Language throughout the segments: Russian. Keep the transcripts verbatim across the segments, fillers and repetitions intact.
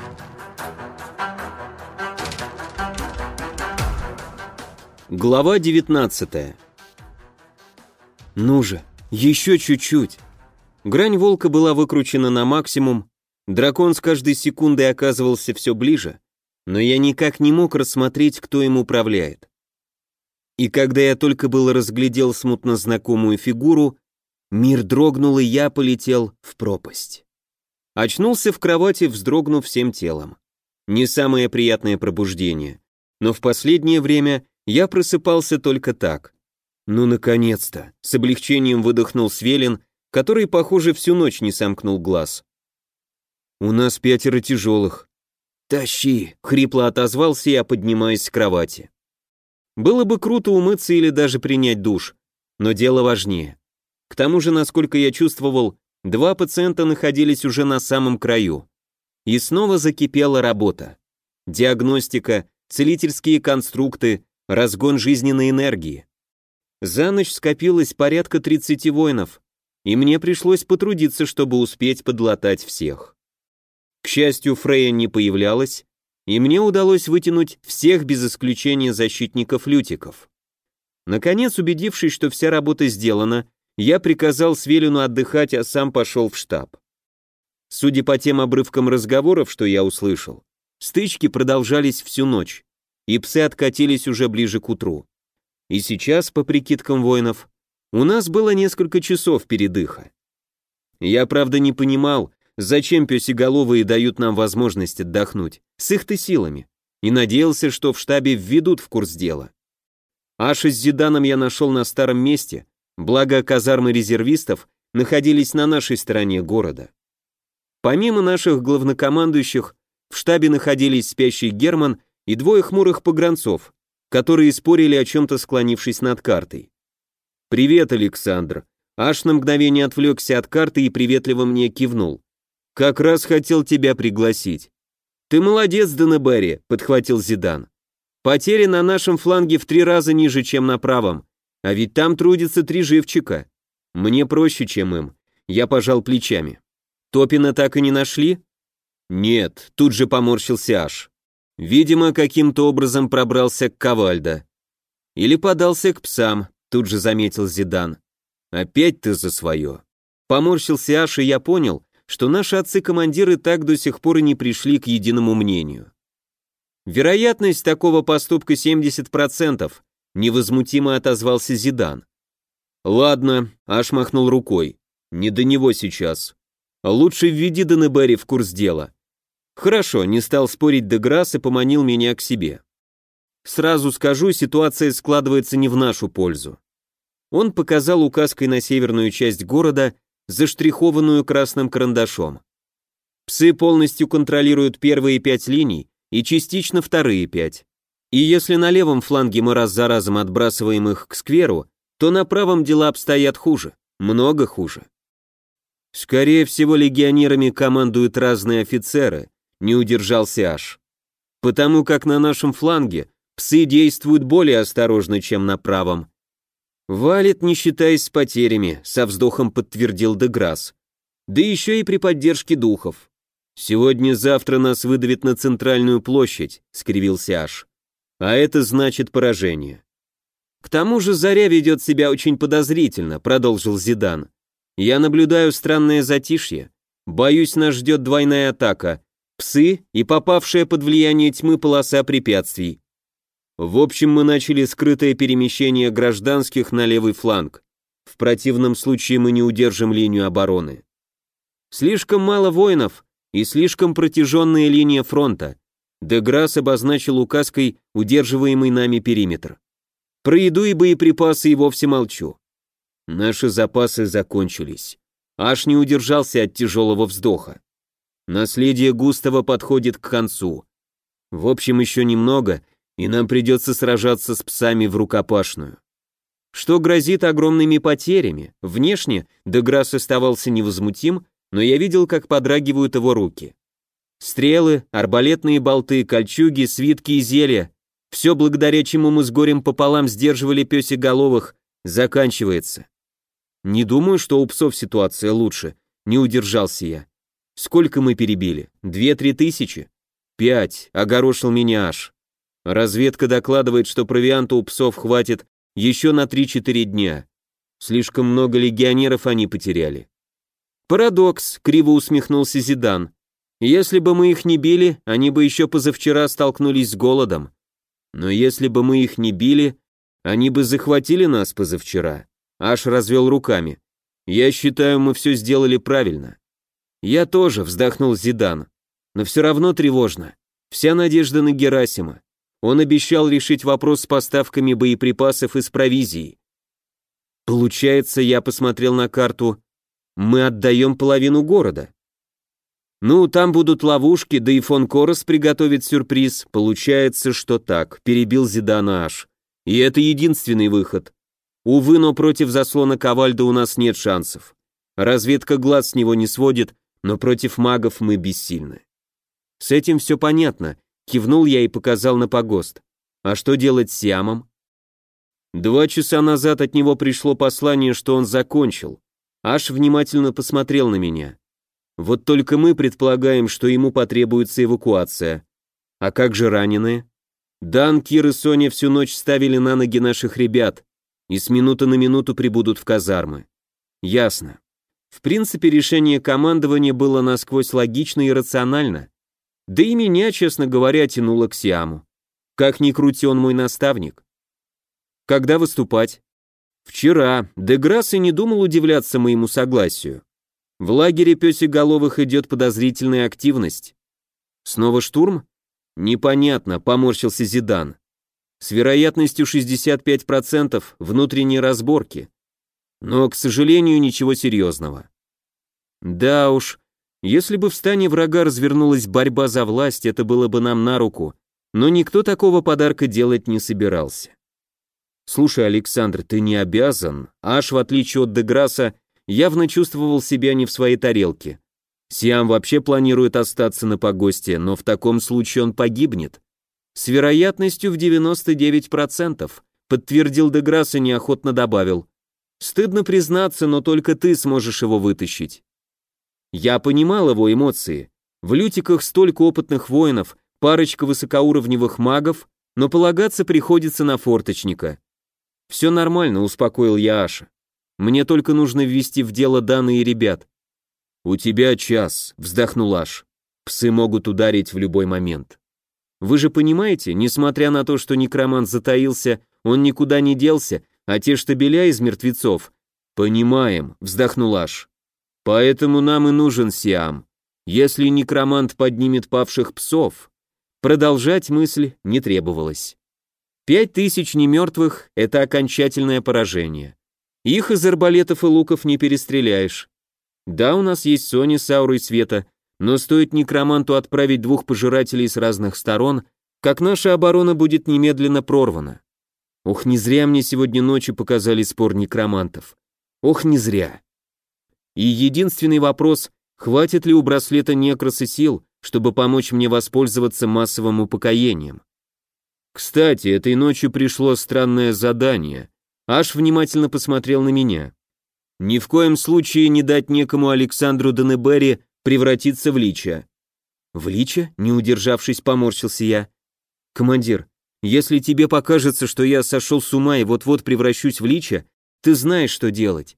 Глава девятнадцатая. Ну же, еще чуть-чуть. Грань волка была выкручена на максимум, дракон с каждой секундой оказывался все ближе, но я никак не мог рассмотреть, кто им управляет. И когда я только было разглядел смутно знакомую фигуру, мир дрогнул, и я полетел в пропасть. Очнулся в кровати, вздрогнув всем телом. Не самое приятное пробуждение, но в последнее время я просыпался только так. Ну, наконец-то, с облегчением выдохнул Свелин, который, похоже, всю ночь не сомкнул глаз. У нас пятеро тяжелых. Тащи, хрипло отозвался я, поднимаясь с кровати. Было бы круто умыться или даже принять душ, но дело важнее. К тому же, насколько я чувствовал, два пациента находились уже на самом краю. И снова закипела работа. Диагностика, целительские конструкты, разгон жизненной энергии. За ночь скопилось порядка тридцати воинов, и мне пришлось потрудиться, чтобы успеть подлатать всех. К счастью, Фрейя не появлялась, и мне удалось вытянуть всех без исключения защитников-лютиков. Наконец, убедившись, что вся работа сделана, я приказал Свелину отдыхать, а сам пошел в штаб. Судя по тем обрывкам разговоров, что я услышал, стычки продолжались всю ночь, и псы откатились уже ближе к утру. И сейчас, по прикидкам воинов, у нас было несколько часов передыха. Я, правда, не понимал, зачем пёсеголовые дают нам возможность отдохнуть, с их-то силами, и надеялся, что в штабе введут в курс дела. Аша с Зиданом я нашел на старом месте, благо казармы резервистов находились на нашей стороне города. Помимо наших главнокомандующих, в штабе находились спящий Герман и двое хмурых погранцов, которые спорили о чем-то, склонившись над картой. «Привет, Александр!» Аш на мгновение отвлекся от карты и приветливо мне кивнул. «Как раз хотел тебя пригласить». «Ты молодец, Денебери», — подхватил Зидан. «Потери на нашем фланге в три раза ниже, чем на правом, а ведь там трудится три живчика. Мне проще, чем им». Я пожал плечами. «Топина так и не нашли?» «Нет», — тут же поморщился Аш. Видимо, каким-то образом пробрался к Ковальдо. Или подался к псам, тут же заметил Зидан. Опять ты за свое. Поморщился Аш, и я понял, что наши отцы-командиры так до сих пор и не пришли к единому мнению. Вероятность такого поступка семьдесят процентов, невозмутимо отозвался Зидан. Ладно, Аш махнул рукой. Не до него сейчас. Лучше введи Денебери в курс дела. Хорошо, не стал спорить Деграсс и поманил меня к себе. Сразу скажу, ситуация складывается не в нашу пользу. Он показал указкой на северную часть города, заштрихованную красным карандашом. Псы полностью контролируют первые пять линий и частично вторые пять. И если на левом фланге мы раз за разом отбрасываем их к скверу, то на правом дела обстоят хуже, много хуже. Скорее всего, легионерами командуют разные офицеры, не удержался Аш. Потому как на нашем фланге псы действуют более осторожно, чем на правом. Валит, не считаясь с потерями, со вздохом подтвердил Деграсс. Да еще и при поддержке духов. Сегодня-завтра нас выдавит на центральную площадь, скривился Аш. А это значит поражение. К тому же Заря ведет себя очень подозрительно, продолжил Зидан. Я наблюдаю странное затишье. Боюсь, нас ждет двойная атака. Псы и попавшая под влияние тьмы полоса препятствий. В общем, мы начали скрытое перемещение гражданских на левый фланг. В противном случае мы не удержим линию обороны. Слишком мало воинов и слишком протяженная линия фронта. Деграсс обозначил указкой удерживаемый нами периметр. Про еду и боеприпасы и вовсе молчу. Наши запасы закончились. Аж не удержался от тяжелого вздоха. Наследие Густава подходит к концу. В общем, еще немного, и нам придется сражаться с псами в рукопашную. Что грозит огромными потерями. Внешне Деграсс оставался невозмутим, но я видел, как подрагивают его руки. Стрелы, арбалетные болты, кольчуги, свитки и зелья, все, благодаря чему мы с горем пополам сдерживали пёсеголовых, заканчивается. Не думаю, что у псов ситуация лучше, не удержался я. Сколько мы перебили? Две-три тысячи? «Пять», — огорошил меня аж. «Разведка докладывает, что провианта у псов хватит еще на три-четыре дня. Слишком много легионеров они потеряли». «Парадокс», — криво усмехнулся Зидан. «Если бы мы их не били, они бы еще позавчера столкнулись с голодом. Но если бы мы их не били, они бы захватили нас позавчера». Аш развел руками. «Я считаю, мы все сделали правильно». «Я тоже», — вздохнул Зидан. «Но все равно тревожно. Вся надежда на Герасима. Он обещал решить вопрос с поставками боеприпасов и с провизией. Получается, я посмотрел на карту, мы отдаем половину города. Ну, там будут ловушки, да и фон Корос приготовит сюрприз. Получается, что так», — перебил Зидана аж. «И это единственный выход. Увы, но против заслона Ковальда у нас нет шансов. Разведка глаз с него не сводит, но против магов мы бессильны». «С этим все понятно», — кивнул я и показал на погост. «А что делать с Сиамом?» Два часа назад от него пришло послание, что он закончил. Аш внимательно посмотрел на меня. «Вот только мы предполагаем, что ему потребуется эвакуация. А как же раненые?» «Дан, Кир и Соня всю ночь ставили на ноги наших ребят и с минуты на минуту прибудут в казармы». «Ясно». В принципе, решение командования было насквозь логично и рационально. Да и меня, честно говоря, тянуло к Сиаму. Как ни крути, он мой наставник. «Когда выступать?» «Вчера. Деграсс и не думал удивляться моему согласию. В лагере пёсеголовых идет подозрительная активность». «Снова штурм?» «Непонятно», — поморщился Зидан. «С вероятностью шестьдесят пять процентов внутренней разборки. Но, к сожалению, ничего серьезного». «Да уж, если бы в стане врага развернулась борьба за власть, это было бы нам на руку, но никто такого подарка делать не собирался». «Слушай, Александр, ты не обязан». Аш, в отличие от Деграсса, явно чувствовал себя не в своей тарелке. Сиам вообще планирует остаться на погосте, но в таком случае он погибнет. «С вероятностью в девяносто девять процентов», подтвердил Деграсс и неохотно добавил. «Стыдно признаться, но только ты сможешь его вытащить». Я понимал его эмоции. В лютиках столько опытных воинов, парочка высокоуровневых магов, но полагаться приходится на форточника. «Все нормально», — успокоил я Аша. «Мне только нужно ввести в дело Дана и ребят». «У тебя час», — вздохнул Аш. «Псы могут ударить в любой момент». «Вы же понимаете, несмотря на то, что некромант затаился, он никуда не делся, а те штабеля из мертвецов...» «Понимаем», — вздохнул Аш. «Поэтому нам и нужен Сиам. Если некромант поднимет павших псов...» Продолжать мысль не требовалось. Пять тысяч немертвых — это окончательное поражение. Их из арбалетов и луков не перестреляешь. Да, у нас есть Соня с аурой света, но стоит некроманту отправить двух пожирателей с разных сторон, как наша оборона будет немедленно прорвана. Ох, не зря мне сегодня ночью показали спор некромантов. Ох, не зря. И единственный вопрос, хватит ли у браслета некроса сил, чтобы помочь мне воспользоваться массовым упокоением. Кстати, этой ночью пришло странное задание. Аш внимательно посмотрел на меня. Ни в коем случае не дать некому Александру Денебери превратиться в лича. В лича? Не удержавшись, поморщился я. Командир, если тебе покажется, что я сошел с ума и вот-вот превращусь в лича, ты знаешь, что делать.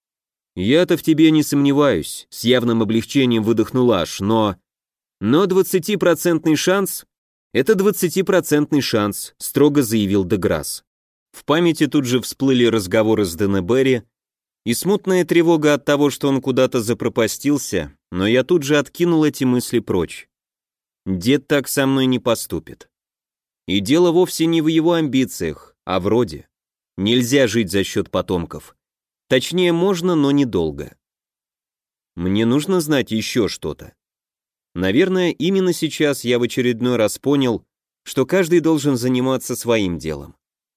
Я-то в тебе не сомневаюсь, с явным облегчением выдохнул Аш, но... Но двадцатипроцентный шанс — это двадцатипроцентный шанс, строго заявил Деграсс. В памяти тут же всплыли разговоры с Денебери и смутная тревога от того, что он куда-то запропастился, но я тут же откинул эти мысли прочь. Дед так со мной не поступит. И дело вовсе не в его амбициях, а в роде. Нельзя жить за счет потомков. Точнее, можно, но недолго. Мне нужно знать еще что-то. Наверное, именно сейчас я в очередной раз понял, что каждый должен заниматься своим делом.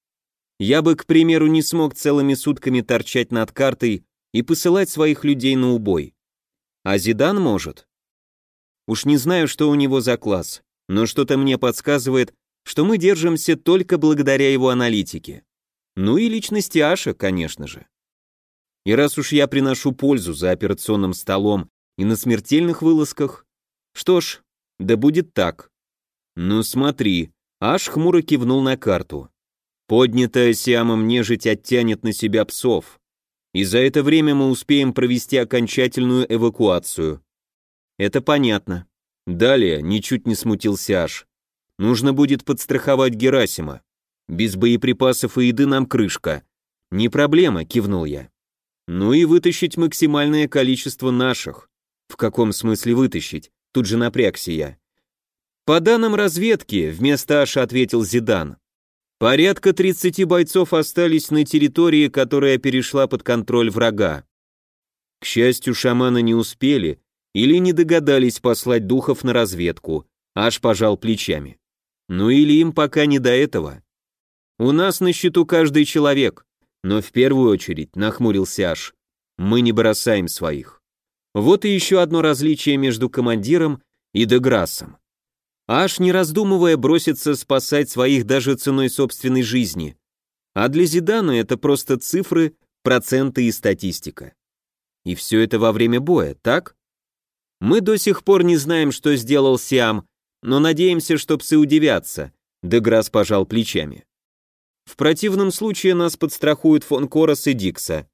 Я бы, к примеру, не смог целыми сутками торчать над картой и посылать своих людей на убой. А Зидан может. Уж не знаю, что у него за класс, но что-то мне подсказывает, что мы держимся только благодаря его аналитике. Ну и личности Аша, конечно же. И раз уж я приношу пользу за операционным столом и на смертельных вылазках, что ж, да будет так. Ну смотри, аж хмуро кивнул на карту. Поднятая Сиамом нежить оттянет на себя псов. И за это время мы успеем провести окончательную эвакуацию. Это понятно. Далее, ничуть не смутился аж. Нужно будет подстраховать Герасима. Без боеприпасов и еды нам крышка. Не проблема, кивнул я. Ну и вытащить максимальное количество наших. В каком смысле вытащить? Тут же напрягся я. По данным разведки, вместо Аша ответил Зидан. Порядка тридцати бойцов остались на территории, которая перешла под контроль врага. К счастью, шаманы не успели или не догадались послать духов на разведку. Аш пожал плечами. Ну или им пока не до этого. У нас на счету каждый человек, но в первую очередь, нахмурился Аш, мы не бросаем своих. Вот и еще одно различие между командиром и Деграссом. Аш, не раздумывая, бросится спасать своих даже ценой собственной жизни. А для Зидана это просто цифры, проценты и статистика. И все это во время боя, так? Мы до сих пор не знаем, что сделал Сиам, но надеемся, что псы удивятся, Деграсс пожал плечами. В противном случае нас подстрахуют фон Корос и Дикса.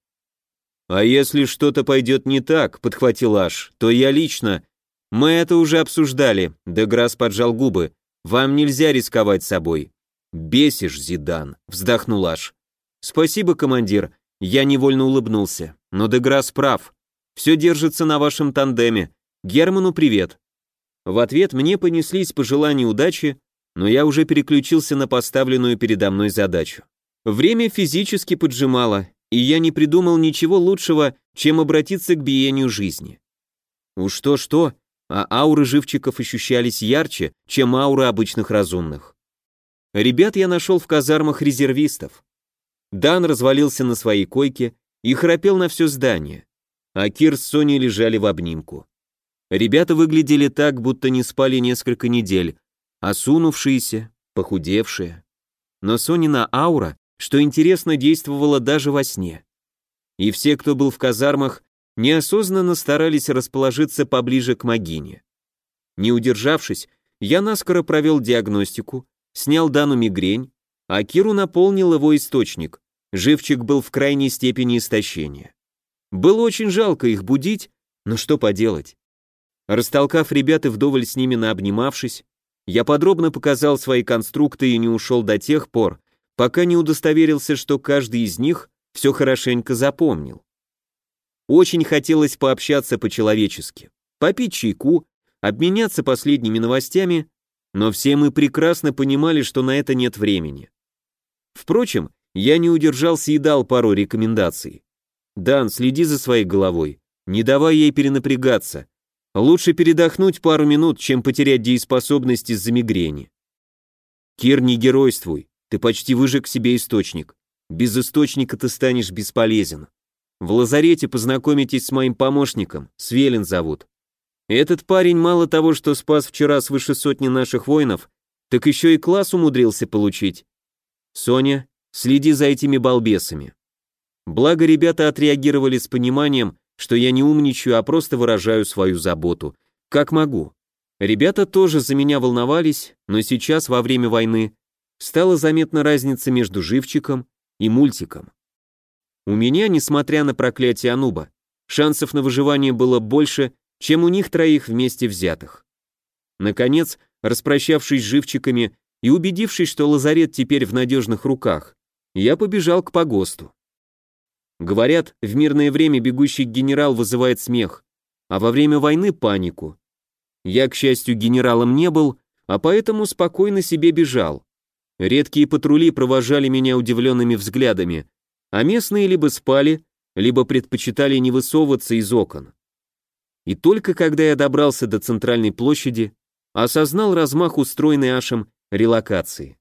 А если что-то пойдет не так, подхватил Аш, то я лично... Мы это уже обсуждали, Деграсс поджал губы. Вам нельзя рисковать собой. Бесишь, Зидан, вздохнул Аш. Спасибо, командир, я невольно улыбнулся, но Деграсс прав. Все держится на вашем тандеме. Герману привет. В ответ мне понеслись пожелания удачи, но я уже переключился на поставленную передо мной задачу. Время физически поджимало, и я не придумал ничего лучшего, чем обратиться к биению жизни. Уж то-что, а ауры живчиков ощущались ярче, чем ауры обычных разумных. Ребят я нашел в казармах резервистов. Дан развалился на своей койке и храпел на все здание, а Кир с Соней лежали в обнимку. Ребята выглядели так, будто не спали несколько недель, осунувшиеся, похудевшие. Но Сонина аура, что интересно, действовала даже во сне. И все, кто был в казармах, неосознанно старались расположиться поближе к Магине. Не удержавшись, я наскоро провел диагностику, снял Дану мигрень, а Киру наполнил его источник. Живчик был в крайней степени истощения. Было очень жалко их будить, но что поделать. Растолкав ребят и вдоволь с ними наобнимавшись, я подробно показал свои конструкты и не ушел до тех пор, пока не удостоверился, что каждый из них все хорошенько запомнил. Очень хотелось пообщаться по-человечески, попить чайку, обменяться последними новостями, но все мы прекрасно понимали, что на это нет времени. Впрочем, я не удержался и дал пару рекомендаций. «Дан, следи за своей головой, не давай ей перенапрягаться. Лучше передохнуть пару минут, чем потерять дееспособность из-за мигрени. Кир, не геройствуй, ты почти выжег себе источник. Без источника ты станешь бесполезен. В лазарете познакомитесь с моим помощником, Свелин зовут. Этот парень мало того, что спас вчера свыше сотни наших воинов, так еще и класс умудрился получить. Соня, следи за этими балбесами». Благо ребята отреагировали с пониманием, что я не умничаю, а просто выражаю свою заботу. Как могу. Ребята тоже за меня волновались, но сейчас, во время войны, стала заметна разница между живчиком и мультиком. У меня, несмотря на проклятие Ануба, шансов на выживание было больше, чем у них троих вместе взятых. Наконец, распрощавшись с живчиками и убедившись, что лазарет теперь в надежных руках, я побежал к погосту. Говорят, в мирное время бегущий генерал вызывает смех, а во время войны панику. Я, к счастью, генералом не был, а поэтому спокойно себе бежал. Редкие патрули провожали меня удивленными взглядами, а местные либо спали, либо предпочитали не высовываться из окон. И только когда я добрался до центральной площади, осознал размах устроенной Ашем релокации.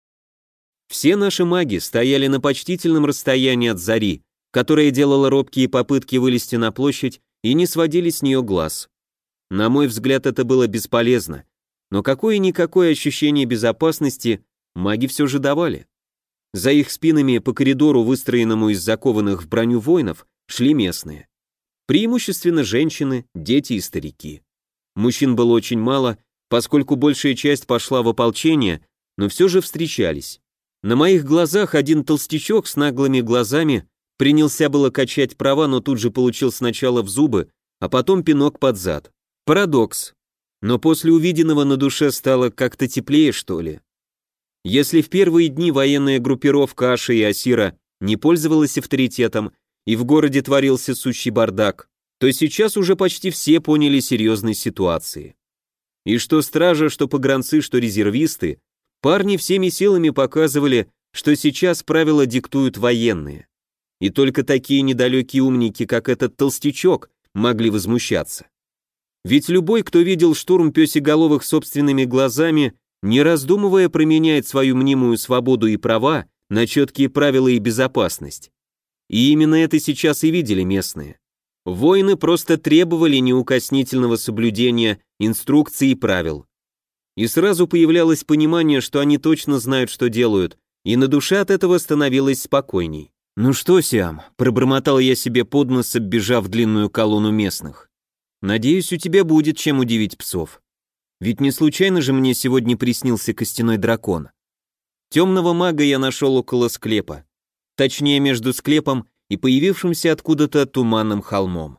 Все наши маги стояли на почтительном расстоянии от зари, которая делала робкие попытки вылезти на площадь, и не сводили с нее глаз. На мой взгляд, это было бесполезно, но какое-никакое ощущение безопасности маги все же давали. За их спинами по коридору, выстроенному из закованных в броню воинов, шли местные. Преимущественно женщины, дети и старики. Мужчин было очень мало, поскольку большая часть пошла в ополчение, но все же встречались. На моих глазах один толстячок с наглыми глазами принялся было качать права, но тут же получил сначала в зубы, а потом пинок под зад. Парадокс. Но после увиденного на душе стало как-то теплее, что ли. Если в первые дни военная группировка Аша и Асира не пользовалась авторитетом, и в городе творился сущий бардак, то сейчас уже почти все поняли серьезность ситуации. И что стража, что погранцы, что резервисты, парни всеми силами показывали, что сейчас правила диктуют военные. И только такие недалекие умники, как этот толстячок, могли возмущаться. Ведь любой, кто видел штурм пёсеголовых собственными глазами, не раздумывая променяет свою мнимую свободу и права на четкие правила и безопасность. И именно это сейчас и видели местные. Воины просто требовали неукоснительного соблюдения инструкций и правил. И сразу появлялось понимание, что они точно знают, что делают, и на душе от этого становилось спокойней. «Ну что, Сиам», — пробормотал я себе под нос, оббежав длинную колонну местных. «Надеюсь, у тебя будет чем удивить псов. Ведь не случайно же мне сегодня приснился костяной дракон. Темного мага я нашел около склепа. Точнее, между склепом и появившимся откуда-то туманным холмом.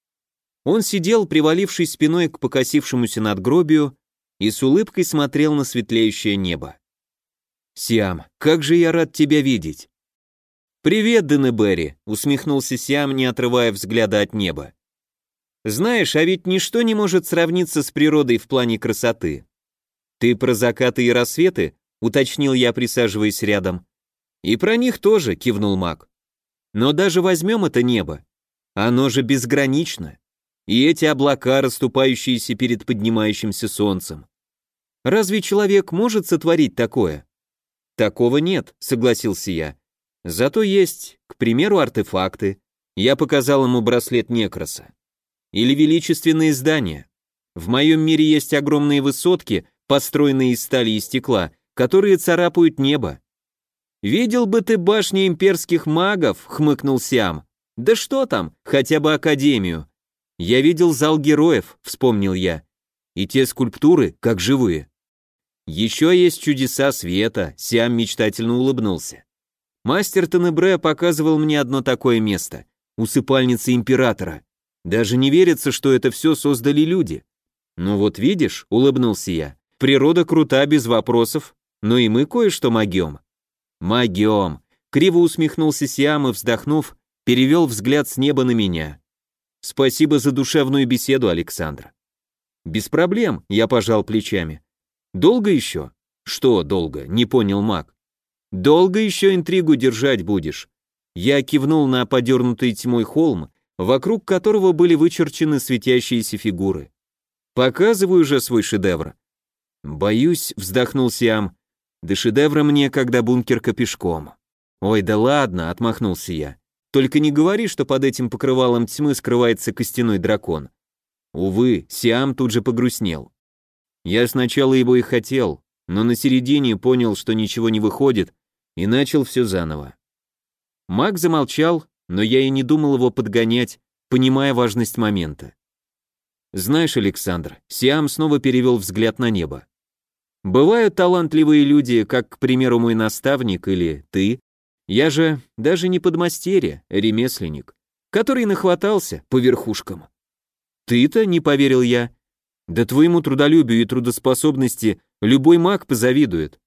Он сидел, привалившись спиной к покосившемуся надгробию, и с улыбкой смотрел на светлеющее небо. «Сиам, как же я рад тебя видеть!» «Привет, Денебери!» — усмехнулся Сиам, не отрывая взгляда от неба. «Знаешь, а ведь ничто не может сравниться с природой в плане красоты. Ты про закаты и рассветы?» — уточнил я, присаживаясь рядом. «И про них тоже», — кивнул маг. «Но даже возьмем это небо. Оно же безгранично. И эти облака, расступающиеся перед поднимающимся солнцем. Разве человек может сотворить такое?» «Такого нет», — согласился я. «Зато есть, к примеру, артефакты». Я показал ему браслет Некроса. «Или величественные здания. В моем мире есть огромные высотки, построенные из стали и стекла, которые царапают небо. «Видел бы ты башни имперских магов», — хмыкнул Сиам. «Да что там, хотя бы Академию. Я видел зал героев», — вспомнил я. «И те скульптуры, как живые». «Еще есть чудеса света», — Сиам мечтательно улыбнулся. «Мастер Тенебре показывал мне одно такое место — усыпальница императора. Даже не верится, что это все создали люди». «Ну вот видишь», — улыбнулся я, — «природа крута без вопросов, но и мы кое-что могем». «Могем», — криво усмехнулся Сиам и, вздохнув, перевел взгляд с неба на меня. «Спасибо за душевную беседу, Александр». «Без проблем», — я пожал плечами. «Долго еще?» «Что долго?» — не понял маг. «Долго еще интригу держать будешь?» Я кивнул на подернутый тьмой холм, вокруг которого были вычерчены светящиеся фигуры. «Показываю же свой шедевр». «Боюсь», — вздохнул Сиам, — «до шедевра мне, когда бункерка пешком». «Ой, да ладно», — отмахнулся я. «Только не говори, что под этим покрывалом тьмы скрывается костяной дракон». Увы, Сиам тут же погрустнел. Я сначала его и хотел, но на середине понял, что ничего не выходит, и начал все заново. Маг замолчал, но я и не думал его подгонять, понимая важность момента. «Знаешь, Александр», — Сиам снова перевел взгляд на небо. «Бывают талантливые люди, как, к примеру, мой наставник или ты. Я же даже не подмастерье, а ремесленник, который нахватался по верхушкам». «Ты-то?» — не поверил я. «Да твоему трудолюбию и трудоспособности любой маг позавидует».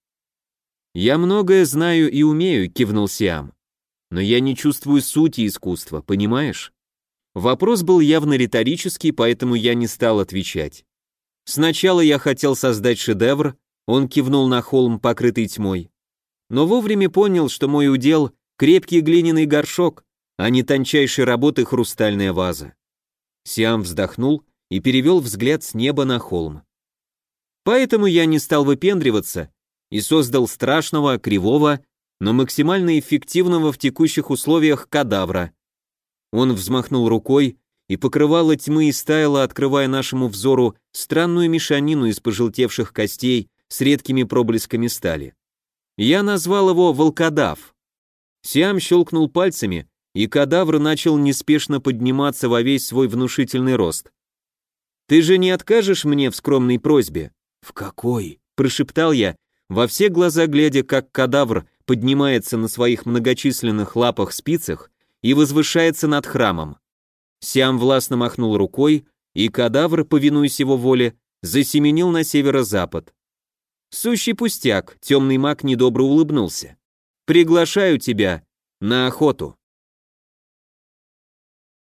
«Я многое знаю и умею», — кивнул Сиам. «Но я не чувствую сути искусства, понимаешь?» Вопрос был явно риторический, поэтому я не стал отвечать. Сначала я хотел создать шедевр, он кивнул на холм, покрытый тьмой. Но вовремя понял, что мой удел — крепкий глиняный горшок, а не тончайшей работы хрустальная ваза. Сиам вздохнул и перевел взгляд с неба на холм. Поэтому я не стал выпендриваться и создал страшного, кривого, но максимально эффективного в текущих условиях кадавра. Он взмахнул рукой, и покрывало тьмы истаяло, открывая нашему взору странную мешанину из пожелтевших костей с редкими проблесками стали. Я назвал его волкодав. Сиам щелкнул пальцами, и кадавр начал неспешно подниматься во весь свой внушительный рост. «Ты же не откажешь мне в скромной просьбе?» «В какой?» – прошептал я, во все глаза глядя, как кадавр поднимается на своих многочисленных лапах-спицах и возвышается над храмом. Сиам властно махнул рукой, и кадавр, повинуясь его воле, засеменил на северо-запад. «Сущий пустяк», — темный маг недобро улыбнулся. «Приглашаю тебя на охоту».